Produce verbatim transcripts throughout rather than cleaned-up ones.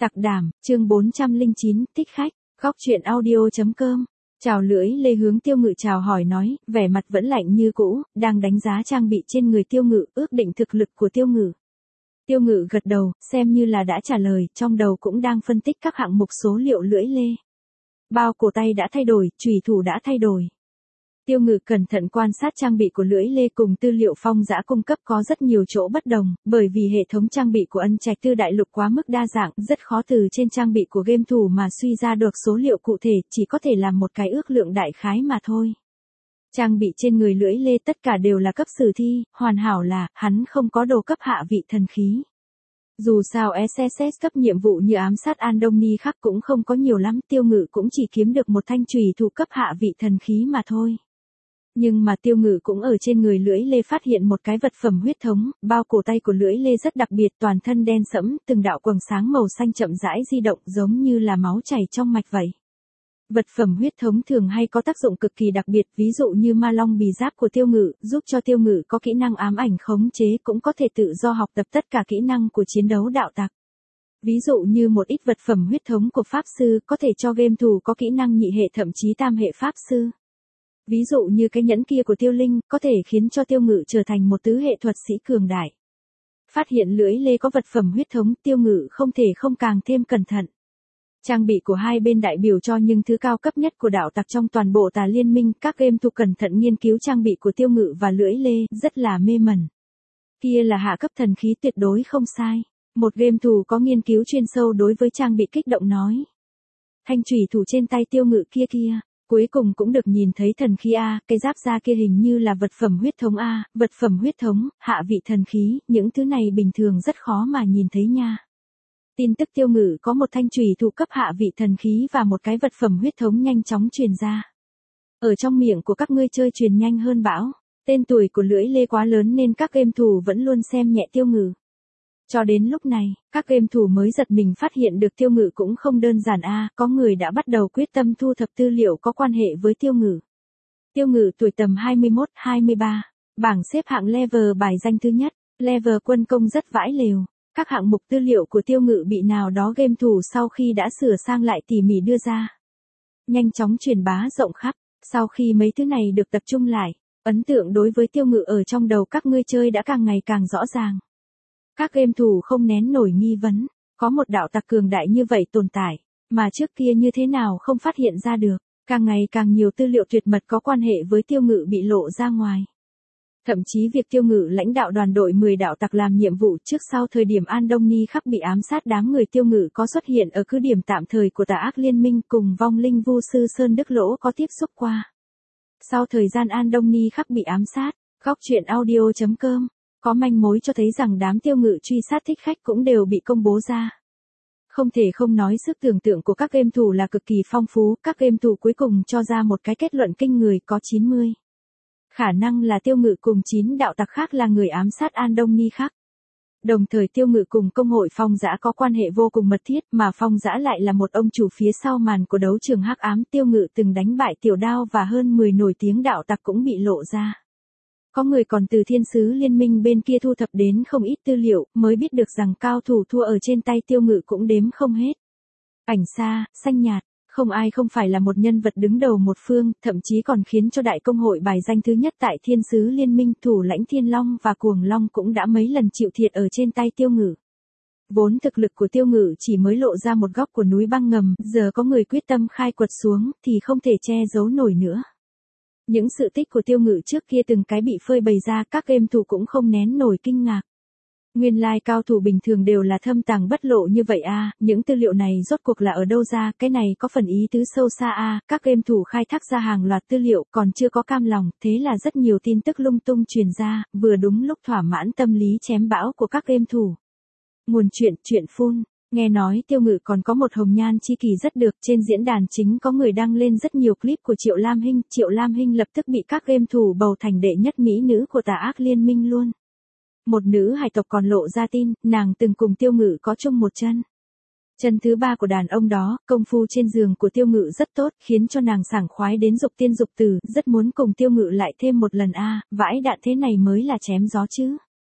Tặc đảm, chương bốn trăm lẻ chín, thích khách, góc truyện audio.com. Chào lưỡi lê hướng Tiêu Ngự chào hỏi nói, vẻ mặt vẫn lạnh như cũ, đang đánh giá trang bị trên người Tiêu Ngự, ước định thực lực của Tiêu Ngự. Tiêu Ngự gật đầu, xem như là đã trả lời, trong đầu cũng đang phân tích các hạng mục số liệu lưỡi lê. Bao cổ tay đã thay đổi, chùy thủ đã thay đổi. Tiêu Ngự cẩn thận quan sát trang bị của lưỡi lê cùng tư liệu Phong Dã cung cấp có rất nhiều chỗ bất đồng, bởi vì hệ thống trang bị của Ân Trạch Tư Đại Lục quá mức đa dạng, rất khó từ trên trang bị của game thủ mà suy ra được số liệu cụ thể, chỉ có thể làm một cái ước lượng đại khái mà thôi. Trang bị trên người lưỡi lê tất cả đều là cấp sử thi, hoàn hảo là, hắn không có đồ cấp hạ vị thần khí. Dù sao ét ét ét cấp nhiệm vụ như ám sát Andoni khác cũng không có nhiều lắm, Tiêu Ngự cũng chỉ kiếm được một thanh chùy thủ cấp hạ vị thần khí mà thôi. Nhưng mà Tiêu Ngự cũng ở trên người lưỡi lê phát hiện một cái vật phẩm huyết thống, bao cổ tay của lưỡi lê rất đặc biệt, toàn thân đen sẫm, từng đạo quầng sáng màu xanh chậm rãi di động giống như là máu chảy trong mạch vậy. Vật phẩm huyết thống thường hay có tác dụng cực kỳ đặc biệt, ví dụ như ma long bì giáp của Tiêu Ngự, giúp cho Tiêu Ngự có kỹ năng ám ảnh khống chế, cũng có thể tự do học tập tất cả kỹ năng của chiến đấu đạo tặc. Ví dụ như một ít vật phẩm huyết thống của Pháp Sư, có thể cho game thủ có kỹ năng nhị hệ thậm chí tam hệ Pháp Sư. Ví dụ như cái nhẫn kia của Tiêu Linh, có thể khiến cho Tiêu Ngự trở thành một tứ hệ thuật sĩ cường đại. Phát hiện lưỡi lê có vật phẩm huyết thống, Tiêu Ngự không thể không càng thêm cẩn thận. Trang bị của hai bên đại biểu cho những thứ cao cấp nhất của đạo tặc trong toàn bộ Tà Liên Minh, các game thủ cẩn thận nghiên cứu trang bị của Tiêu Ngự và lưỡi lê, rất là mê mẩn. Kia là hạ cấp thần khí tuyệt đối không sai. Một game thủ có nghiên cứu chuyên sâu đối với trang bị kích động nói. Thanh chùy thủ trên tay Tiêu Ngự kia kia. Cuối cùng cũng được nhìn thấy thần khí A, cái giáp da kia hình như là vật phẩm huyết thống A, vật phẩm huyết thống, hạ vị thần khí, những thứ này bình thường rất khó mà nhìn thấy nha. Tin tức Tiêu Ngự có một thanh chùy thủ cấp hạ vị thần khí và một cái vật phẩm huyết thống nhanh chóng truyền ra. Ở trong miệng của các ngươi chơi truyền nhanh hơn bão, tên tuổi của lưỡi lê quá lớn nên các game thủ vẫn luôn xem nhẹ Tiêu Ngự. Cho đến lúc này, các game thủ mới giật mình phát hiện được Tiêu Ngự cũng không đơn giản a, có người đã bắt đầu quyết tâm thu thập tư liệu có quan hệ với Tiêu Ngự. Tiêu Ngự tuổi tầm hai mươi mốt hai mươi ba, bảng xếp hạng level bài danh thứ nhất, level quân công rất vãi lều. Các hạng mục tư liệu của Tiêu Ngự bị nào đó game thủ sau khi đã sửa sang lại tỉ mỉ đưa ra. Nhanh chóng truyền bá rộng khắp, sau khi mấy thứ này được tập trung lại, ấn tượng đối với Tiêu Ngự ở trong đầu các ngươi chơi đã càng ngày càng rõ ràng. Các game thủ không nén nổi nghi vấn, có một đạo tặc cường đại như vậy tồn tại, mà trước kia như thế nào không phát hiện ra được, càng ngày càng nhiều tư liệu tuyệt mật có quan hệ với Tiêu Ngự bị lộ ra ngoài. Thậm chí việc Tiêu Ngự lãnh đạo đoàn đội mười đạo tặc làm nhiệm vụ trước sau thời điểm Andoni khắc bị ám sát, đám người Tiêu Ngự có xuất hiện ở cứ điểm tạm thời của Tà Ác Liên Minh cùng vong linh vu sư Sơn Đức Lỗ có tiếp xúc qua. Sau thời gian Andoni khắc bị ám sát, góc truyện audio.com có manh mối cho thấy rằng đám Tiêu Ngự truy sát thích khách cũng đều bị công bố ra. Không thể không nói sức tưởng tượng của các game thủ là cực kỳ phong phú, các game thủ cuối cùng cho ra một cái kết luận kinh người, có chín mươi. Khả năng là Tiêu Ngự cùng chín đạo tặc khác là người ám sát Andoni khác. Đồng thời Tiêu Ngự cùng công hội Phong Dã có quan hệ vô cùng mật thiết, mà Phong Dã lại là một ông chủ phía sau màn của đấu trường hắc ám. Tiêu Ngự từng đánh bại Tiểu Đao và hơn mười nổi tiếng đạo tặc cũng bị lộ ra. Có người còn từ Thiên Sứ Liên Minh bên kia thu thập đến không ít tư liệu, mới biết được rằng cao thủ thua ở trên tay Tiêu Ngự cũng đếm không hết. Ảnh xa, xanh nhạt, không ai không phải là một nhân vật đứng đầu một phương, thậm chí còn khiến cho đại công hội bài danh thứ nhất tại Thiên Sứ Liên Minh, thủ lãnh Thiên Long và Cuồng Long cũng đã mấy lần chịu thiệt ở trên tay Tiêu Ngự. Vốn thực lực của Tiêu Ngự chỉ mới lộ ra một góc của núi băng ngầm, giờ có người quyết tâm khai quật xuống thì không thể che giấu nổi nữa. Những sự tích của Tiêu Ngự trước kia từng cái bị phơi bày ra, các game thủ cũng không nén nổi kinh ngạc. Nguyên lai like cao thủ bình thường đều là thâm tàng bất lộ như vậy a, à, những tư liệu này rốt cuộc là ở đâu ra, cái này có phần ý tứ sâu xa a, à, các game thủ khai thác ra hàng loạt tư liệu còn chưa có cam lòng, thế là rất nhiều tin tức lung tung truyền ra, vừa đúng lúc thỏa mãn tâm lý chém bão của các game thủ. Nguồn chuyện, chuyện phun. Nghe nói Tiêu Ngự còn có một hồng nhan chi kỳ rất được, trên diễn đàn chính có người đăng lên rất nhiều clip của Triệu Lam Hinh, Triệu Lam Hinh lập tức bị các game thủ bầu thành đệ nhất mỹ nữ của Tà Ác Liên Minh luôn. Một nữ hải tộc còn lộ ra tin, nàng từng cùng Tiêu Ngự có chung một chân. Chân thứ ba của đàn ông đó, công phu trên giường của Tiêu Ngự rất tốt, khiến cho nàng sảng khoái đến dục tiên dục tử, rất muốn cùng Tiêu Ngự lại thêm một lần a, à, vãi đạn thế này mới là chém gió chứ.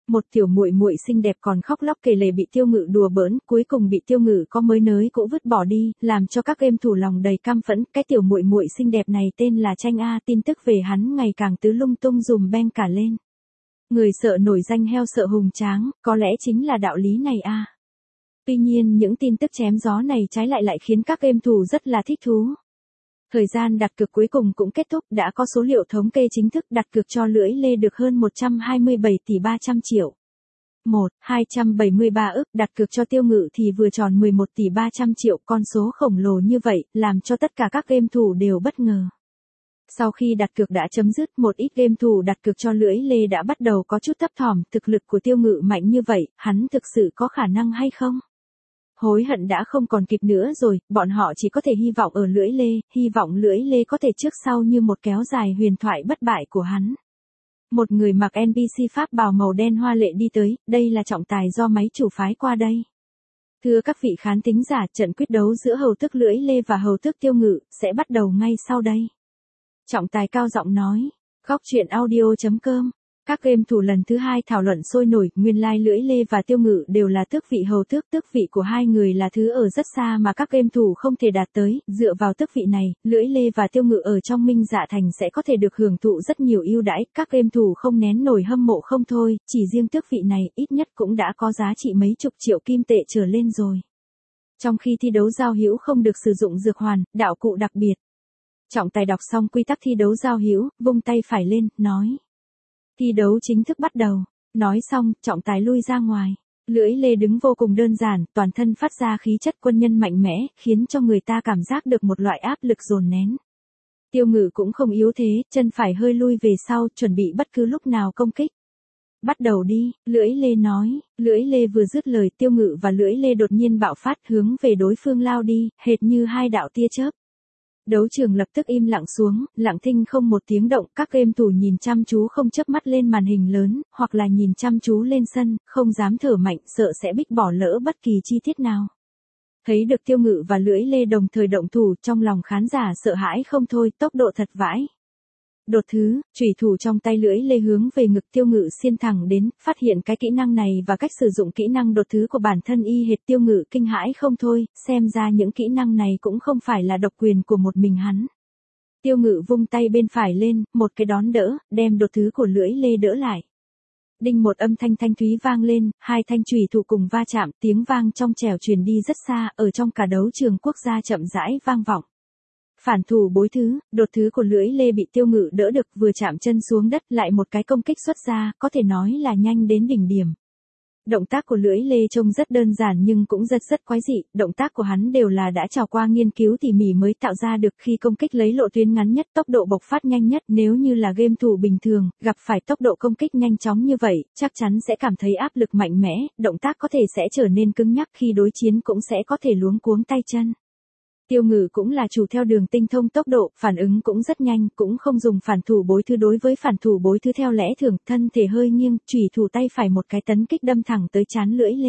Một tiểu muội muội xinh đẹp còn khóc lóc kể lể bị Tiêu Ngự đùa bỡn, cuối cùng bị Tiêu Ngự có mới nới cũ vứt bỏ đi, làm cho các game thủ lòng đầy căm phẫn. Cái tiểu muội muội xinh đẹp này tên là Tranh A, tin tức về hắn ngày càng tứ lung tung dùm beng cả lên. Người sợ nổi danh heo sợ hùng tráng, có lẽ chính là đạo lý này a. Tuy nhiên những tin tức chém gió này trái lại lại khiến các game thủ rất là thích thú. Thời gian đặt cược cuối cùng cũng kết thúc, đã có số liệu thống kê chính thức đặt cược cho Lưỡi Lê được hơn một trăm hai mươi bảy tỷ ba trăm triệu. một, hai trăm bảy mươi ba ức, đặt cược cho Tiêu Ngự thì vừa tròn mười một tỷ ba trăm triệu, con số khổng lồ như vậy, làm cho tất cả các game thủ đều bất ngờ. Sau khi đặt cược đã chấm dứt, một ít game thủ đặt cược cho Lưỡi Lê đã bắt đầu có chút thấp thỏm, thực lực của Tiêu Ngự mạnh như vậy, hắn thực sự có khả năng hay không? Hối hận đã không còn kịp nữa rồi, bọn họ chỉ có thể hy vọng ở Lưỡi Lê, hy vọng Lưỡi Lê có thể trước sau như một kéo dài huyền thoại bất bại của hắn. Một người mặc en pê xê pháp bào màu đen hoa lệ đi tới, đây là trọng tài do máy chủ phái qua đây. Thưa các vị khán thính giả, trận quyết đấu giữa hầu tước Lưỡi Lê và hầu tước Tiêu Ngự sẽ bắt đầu ngay sau đây. Trọng tài cao giọng nói, góc truyện audio chấm com. Các game thủ lần thứ hai thảo luận sôi nổi, nguyên lai Lưỡi Lê và Tiêu Ngự đều là tước vị hầu tước, tước vị của hai người là thứ ở rất xa mà các game thủ không thể đạt tới, dựa vào tước vị này, Lưỡi Lê và Tiêu Ngự ở trong Minh Dạ Thành sẽ có thể được hưởng thụ rất nhiều ưu đãi, các game thủ không nén nổi hâm mộ không thôi, chỉ riêng tước vị này ít nhất cũng đã có giá trị mấy chục triệu kim tệ trở lên rồi. Trong khi thi đấu giao hữu không được sử dụng dược hoàn, đạo cụ đặc biệt. Trọng tài đọc xong quy tắc thi đấu giao hữu, vung tay phải lên, nói. Thi đấu chính thức bắt đầu. Nói xong, trọng tài lui ra ngoài. Lưỡi Lê đứng vô cùng đơn giản, toàn thân phát ra khí chất quân nhân mạnh mẽ, khiến cho người ta cảm giác được một loại áp lực dồn nén. Tiêu Ngự cũng không yếu thế, chân phải hơi lui về sau, chuẩn bị bất cứ lúc nào công kích. Bắt đầu đi, Lưỡi Lê nói. Lưỡi Lê vừa dứt lời, Tiêu Ngự và Lưỡi Lê đột nhiên bạo phát hướng về đối phương lao đi, hệt như hai đạo tia chớp. Đấu trường lập tức im lặng xuống, lặng thinh không một tiếng động, các game thủ nhìn chăm chú không chớp mắt lên màn hình lớn, hoặc là nhìn chăm chú lên sân, không dám thở mạnh, sợ sẽ bích bỏ lỡ bất kỳ chi tiết nào. Thấy được Tiêu Ngự và Lưỡi Lê đồng thời động thủ, trong lòng khán giả sợ hãi không thôi, tốc độ thật vãi. Đột thứ, chủy thủ trong tay Lưỡi Lê hướng về ngực Tiêu Ngự xiên thẳng đến, phát hiện cái kỹ năng này và cách sử dụng kỹ năng đột thứ của bản thân y hệt. Tiêu Ngự kinh hãi không thôi, xem ra những kỹ năng này cũng không phải là độc quyền của một mình hắn. Tiêu Ngự vung tay bên phải lên, một cái đón đỡ, đem đột thứ của Lưỡi Lê đỡ lại. Đinh, một âm thanh thanh thúy vang lên, hai thanh chủy thủ cùng va chạm, tiếng vang trong trẻo truyền đi rất xa, ở trong cả đấu trường quốc gia chậm rãi vang vọng. Phản thủ bối thứ, đột thứ của Lưỡi Lê bị Tiêu Ngự đỡ được, vừa chạm chân xuống đất lại một cái công kích xuất ra, có thể nói là nhanh đến đỉnh điểm. Động tác của Lưỡi Lê trông rất đơn giản nhưng cũng rất rất quái dị, động tác của hắn đều là đã trải qua nghiên cứu tỉ mỉ mới tạo ra được. Khi công kích lấy lộ tuyến ngắn nhất, tốc độ bộc phát nhanh nhất, nếu như là game thủ bình thường, gặp phải tốc độ công kích nhanh chóng như vậy, chắc chắn sẽ cảm thấy áp lực mạnh mẽ, động tác có thể sẽ trở nên cứng nhắc, khi đối chiến cũng sẽ có thể luống cuống tay chân. Tiêu Ngự cũng là chủ theo đường tinh thông tốc độ, phản ứng cũng rất nhanh, cũng không dùng phản thủ bối thứ. Đối với phản thủ bối thứ theo lẽ thường, thân thể hơi nghiêng, chủy thủ tay phải một cái tấn kích đâm thẳng tới trán Lưỡi Lê.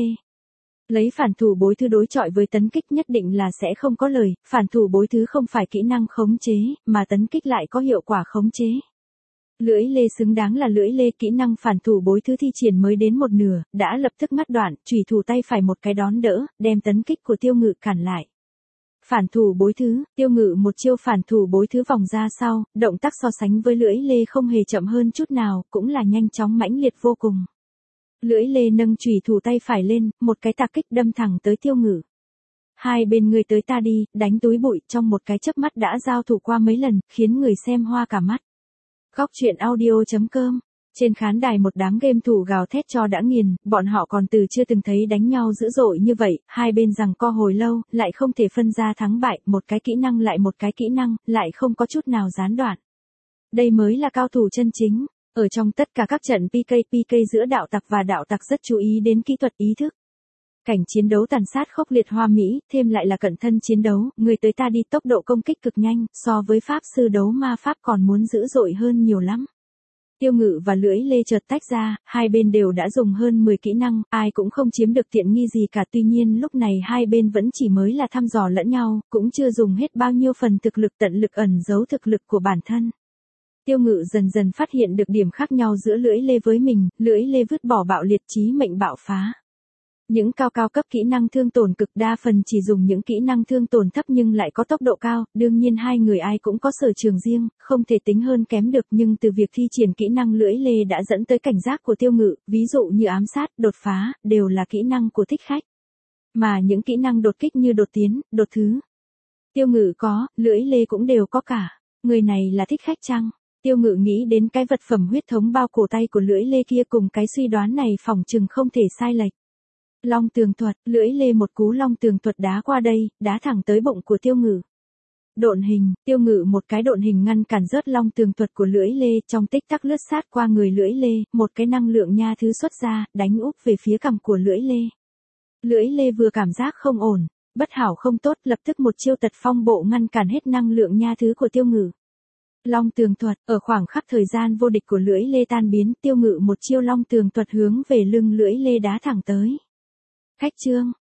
Lấy phản thủ bối thứ đối chọi với tấn kích nhất định là sẽ không có lời, phản thủ bối thứ không phải kỹ năng khống chế, mà tấn kích lại có hiệu quả khống chế. Lưỡi Lê xứng đáng là Lưỡi Lê, kỹ năng phản thủ bối thứ thi triển mới đến một nửa, đã lập tức ngắt đoạn, chủy thủ tay phải một cái đón đỡ, đem tấn kích của Tiêu Ngự cản lại. Phản thủ bối thứ, Tiêu Ngự một chiêu phản thủ bối thứ vòng ra sau, động tác so sánh với Lưỡi Lê không hề chậm hơn chút nào, cũng là nhanh chóng mãnh liệt vô cùng. Lưỡi Lê nâng chủy thủ tay phải lên, một cái tạc kích đâm thẳng tới Tiêu Ngự. Hai bên người tới ta đi, đánh túi bụi, trong một cái chớp mắt đã giao thủ qua mấy lần, khiến người xem hoa cả mắt. Góc truyện audio chấm com. Trên khán đài một đám game thủ gào thét cho đã nghiền, bọn họ còn từ chưa từng thấy đánh nhau dữ dội như vậy, hai bên giằng co hồi lâu, lại không thể phân ra thắng bại, một cái kỹ năng lại một cái kỹ năng, lại không có chút nào gián đoạn. Đây mới là cao thủ chân chính. Ở trong tất cả các trận pê ca pê ca giữa đạo tặc và đạo tặc rất chú ý đến kỹ thuật ý thức. Cảnh chiến đấu tàn sát khốc liệt hoa mỹ, thêm lại là cận thân chiến đấu, người tới ta đi, tốc độ công kích cực nhanh, so với pháp sư đấu ma pháp còn muốn dữ dội hơn nhiều lắm. Tiêu Ngự và Lưỡi Lê chợt tách ra, hai bên đều đã dùng hơn mười kỹ năng, ai cũng không chiếm được tiện nghi gì cả. Tuy nhiên lúc này hai bên vẫn chỉ mới là thăm dò lẫn nhau, cũng chưa dùng hết bao nhiêu phần thực lực, tận lực ẩn giấu thực lực của bản thân. Tiêu Ngự dần dần phát hiện được điểm khác nhau giữa lưỡi lê với mình, lưỡi lê vứt bỏ bạo liệt chí mệnh bạo phá. Những cao cao cấp kỹ năng thương tổn cực đa phần chỉ dùng những kỹ năng thương tổn thấp nhưng lại có tốc độ cao, đương nhiên hai người ai cũng có sở trường riêng, không thể tính hơn kém được nhưng từ việc thi triển kỹ năng lưỡi lê đã dẫn tới cảnh giác của Tiêu Ngự, ví dụ như ám sát, đột phá, đều là kỹ năng của thích khách. Mà những kỹ năng đột kích như đột tiến, đột thứ. Tiêu Ngự có, lưỡi lê cũng đều có cả. Người này là thích khách chăng? Tiêu Ngự nghĩ đến cái vật phẩm huyết thống bao cổ tay của lưỡi lê kia cùng cái suy đoán này phỏng chừng không thể sai lệch. Long tường thuật, lưỡi lê một cú long tường thuật đá qua đây, đá thẳng tới bụng của Tiêu Ngự. Độn hình, Tiêu Ngự một cái độn hình ngăn cản rớt long tường thuật của lưỡi lê, trong tích tắc lướt sát qua người lưỡi lê, một cái năng lượng nha thứ xuất ra, đánh úp về phía cằm của lưỡi lê. Lưỡi lê vừa cảm giác không ổn, bất hảo không tốt, lập tức một chiêu tật phong bộ ngăn cản hết năng lượng nha thứ của Tiêu Ngự. Long tường thuật, ở khoảng khắc thời gian vô địch của lưỡi lê tan biến, Tiêu Ngự một chiêu long tường thuật hướng về lưng lưỡi lê đá thẳng tới. Khách trương,